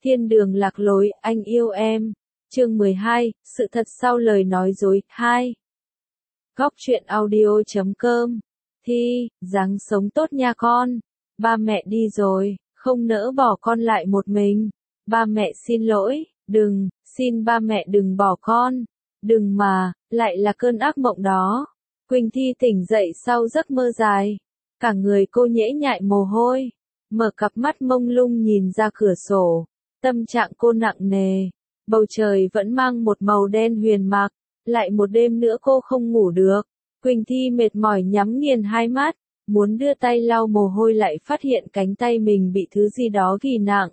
Thiên đường lạc lối, anh yêu em. Chương 12, sự thật sau lời nói dối. 2. Góc truyện audio.com. Thi, dáng sống tốt nha con. Ba mẹ đi rồi, không nỡ bỏ con lại một mình. Ba mẹ xin lỗi, đừng, xin ba mẹ đừng bỏ con. Đừng mà, lại là cơn ác mộng đó. Quỳnh Thi tỉnh dậy sau giấc mơ dài. Cả người cô nhễ nhại mồ hôi. Mở cặp mắt mông lung nhìn ra cửa sổ. Tâm trạng cô nặng nề. Bầu trời vẫn mang một màu đen huyền mạc. Lại một đêm nữa cô không ngủ được. Quỳnh Thi mệt mỏi nhắm nghiền hai mắt. Muốn đưa tay lau mồ hôi lại phát hiện cánh tay mình bị thứ gì đó ghì nặng.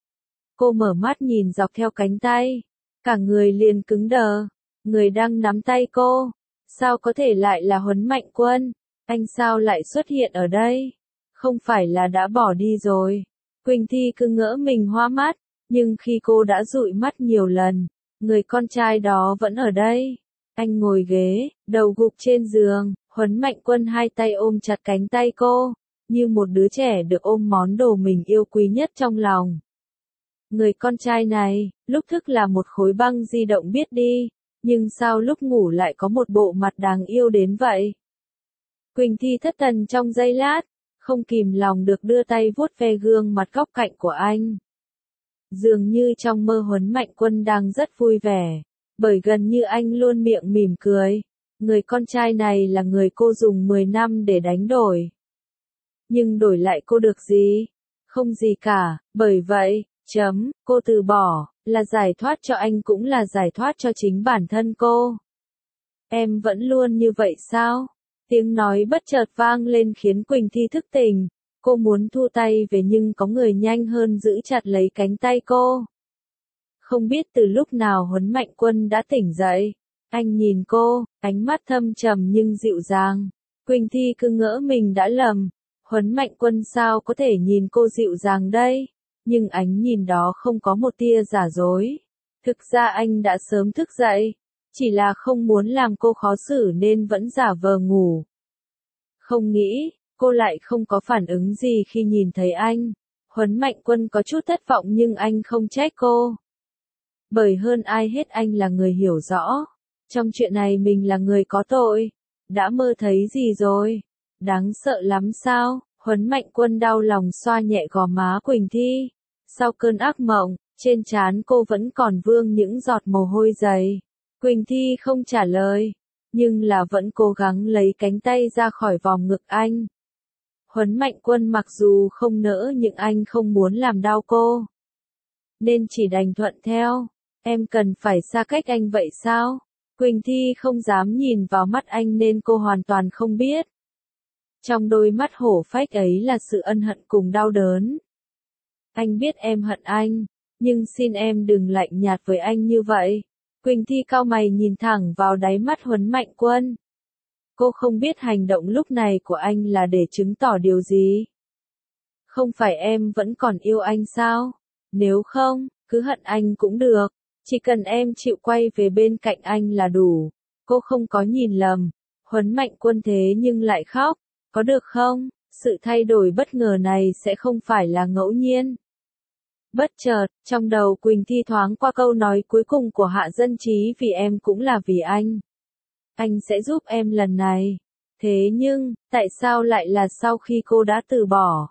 Cô mở mắt nhìn dọc theo cánh tay. Cả người liền cứng đờ. Người đang nắm tay cô. Sao có thể lại là Huấn Mạnh Quân? Anh sao lại xuất hiện ở đây? Không phải là đã bỏ đi rồi. Quỳnh Thi cứ ngỡ mình hoa mắt. Nhưng khi cô đã dụi mắt nhiều lần, người con trai đó vẫn ở đây. Anh ngồi ghế, đầu gục trên giường, Huấn Mạnh Quân hai tay ôm chặt cánh tay cô, như một đứa trẻ được ôm món đồ mình yêu quý nhất trong lòng. Người con trai này, lúc thức là một khối băng di động biết đi, nhưng sao lúc ngủ lại có một bộ mặt đáng yêu đến vậy? Quỳnh Thi thất thần trong giây lát, không kìm lòng được đưa tay vuốt ve gương mặt góc cạnh của anh. Dường như trong mơ Huấn Mạnh Quân đang rất vui vẻ, bởi gần như anh luôn miệng mỉm cười. Người con trai này là người cô dùng 10 năm để đánh đổi. Nhưng đổi lại cô được gì? Không gì cả, bởi vậy, cô từ bỏ, là giải thoát cho anh cũng là giải thoát cho chính bản thân cô. Em vẫn luôn như vậy sao? Tiếng nói bất chợt vang lên khiến Quỳnh Thi thức tỉnh. Cô muốn thu tay về nhưng có người nhanh hơn giữ chặt lấy cánh tay cô. Không biết từ lúc nào Huấn Mạnh Quân đã tỉnh dậy. Anh nhìn cô, ánh mắt thâm trầm nhưng dịu dàng. Quỳnh Thi cứ ngỡ mình đã lầm. Huấn Mạnh Quân sao có thể nhìn cô dịu dàng đây? Nhưng ánh nhìn đó không có một tia giả dối. Thực ra anh đã sớm thức dậy. Chỉ là không muốn làm cô khó xử nên vẫn giả vờ ngủ. Không nghĩ, cô lại không có phản ứng gì khi nhìn thấy anh. Huấn Mạnh Quân có chút thất vọng nhưng anh không trách cô. Bởi hơn ai hết anh là người hiểu rõ. Trong chuyện này mình là người có tội. Đã mơ thấy gì rồi? Đáng sợ lắm sao? Huấn Mạnh Quân đau lòng xoa nhẹ gò má Quỳnh Thi. Sau cơn ác mộng, trên trán cô vẫn còn vương những giọt mồ hôi dày. Quỳnh Thi không trả lời, nhưng là vẫn cố gắng lấy cánh tay ra khỏi vòng ngực anh. Huấn Mạnh Quân mặc dù không nỡ nhưng anh không muốn làm đau cô. Nên chỉ đành thuận theo. Em cần phải xa cách anh vậy sao? Quỳnh Thi không dám nhìn vào mắt anh nên cô hoàn toàn không biết. Trong đôi mắt hổ phách ấy là sự ân hận cùng đau đớn. Anh biết em hận anh, nhưng xin em đừng lạnh nhạt với anh như vậy. Quỳnh Thi cau mày nhìn thẳng vào đáy mắt Huấn Mạnh Quân. Cô không biết hành động lúc này của anh là để chứng tỏ điều gì. Không phải em vẫn còn yêu anh sao? Nếu không, cứ hận anh cũng được. Chỉ cần em chịu quay về bên cạnh anh là đủ. Cô không có nhìn lầm. Huấn Mạnh Quân thế nhưng lại khóc. Có được không? Sự thay đổi bất ngờ này sẽ không phải là ngẫu nhiên. Bất chợt, trong đầu Quỳnh Thi thoáng qua câu nói cuối cùng của Hạ Dân Trí vì em cũng là vì anh. Anh sẽ giúp em lần này. Thế nhưng, tại sao lại là sau khi cô đã từ bỏ?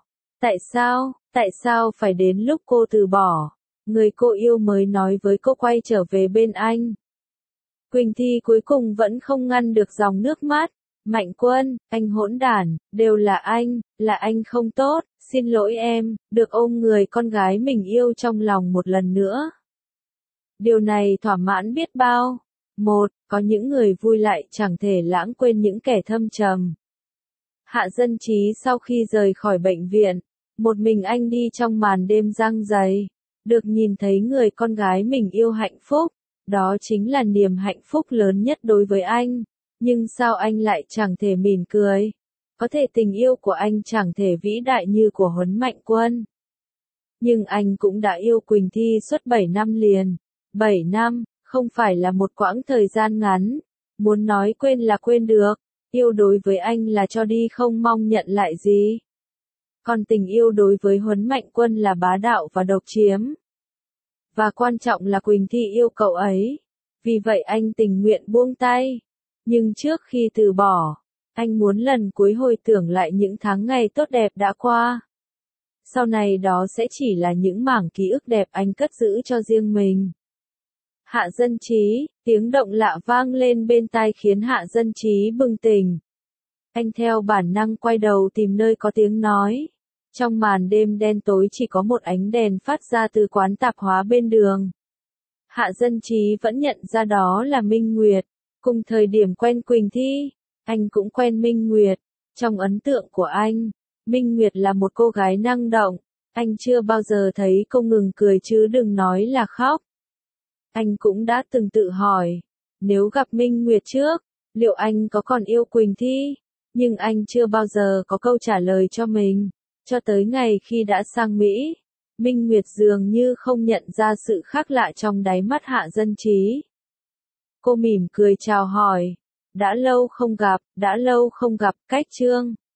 Tại sao phải đến lúc cô từ bỏ? Người cô yêu mới nói với cô quay trở về bên anh. Quỳnh Thi cuối cùng vẫn không ngăn được dòng nước mắt. Mạnh Quân, anh hỗn đản, đều là anh không tốt, xin lỗi em, được ôm người con gái mình yêu trong lòng một lần nữa. Điều này thỏa mãn biết bao. Có những người vui lại chẳng thể lãng quên những kẻ thâm trầm. Hạ Dân Trí sau khi rời khỏi bệnh viện, một mình anh đi trong màn đêm giăng dày, được nhìn thấy người con gái mình yêu hạnh phúc, đó chính là niềm hạnh phúc lớn nhất đối với anh. Nhưng sao anh lại chẳng thể mỉm cười? Có thể tình yêu của anh chẳng thể vĩ đại như của Huấn Mạnh Quân. Nhưng anh cũng đã yêu Quỳnh Thi suốt 7 năm liền. 7 năm, không phải là một quãng thời gian ngắn. Muốn nói quên là quên được. Yêu đối với anh là cho đi không mong nhận lại gì. Còn tình yêu đối với Huấn Mạnh Quân là bá đạo và độc chiếm. Và quan trọng là Quỳnh Thi yêu cậu ấy. Vì vậy anh tình nguyện buông tay. Nhưng trước khi từ bỏ, anh muốn lần cuối hồi tưởng lại những tháng ngày tốt đẹp đã qua. Sau này đó sẽ chỉ là những mảng ký ức đẹp anh cất giữ cho riêng mình. Hạ Dân Trí, tiếng động lạ vang lên bên tai khiến Hạ Dân Trí bừng tỉnh. Anh theo bản năng quay đầu tìm nơi có tiếng nói. Trong màn đêm đen tối chỉ có một ánh đèn phát ra từ quán tạp hóa bên đường. Hạ Dân Trí vẫn nhận ra đó là Minh Nguyệt. Cùng thời điểm quen Quỳnh Thi, anh cũng quen Minh Nguyệt. Trong ấn tượng của anh, Minh Nguyệt là một cô gái năng động. Anh chưa bao giờ thấy cô ngừng cười chứ đừng nói là khóc. Anh cũng đã từng tự hỏi, nếu gặp Minh Nguyệt trước, liệu anh có còn yêu Quỳnh Thi? Nhưng anh chưa bao giờ có câu trả lời cho mình. Cho tới ngày khi đã sang Mỹ, Minh Nguyệt dường như không nhận ra sự khác lạ trong đáy mắt Hạ Dân Trí. Cô mỉm cười chào hỏi. Đã lâu không gặp, cách Trương.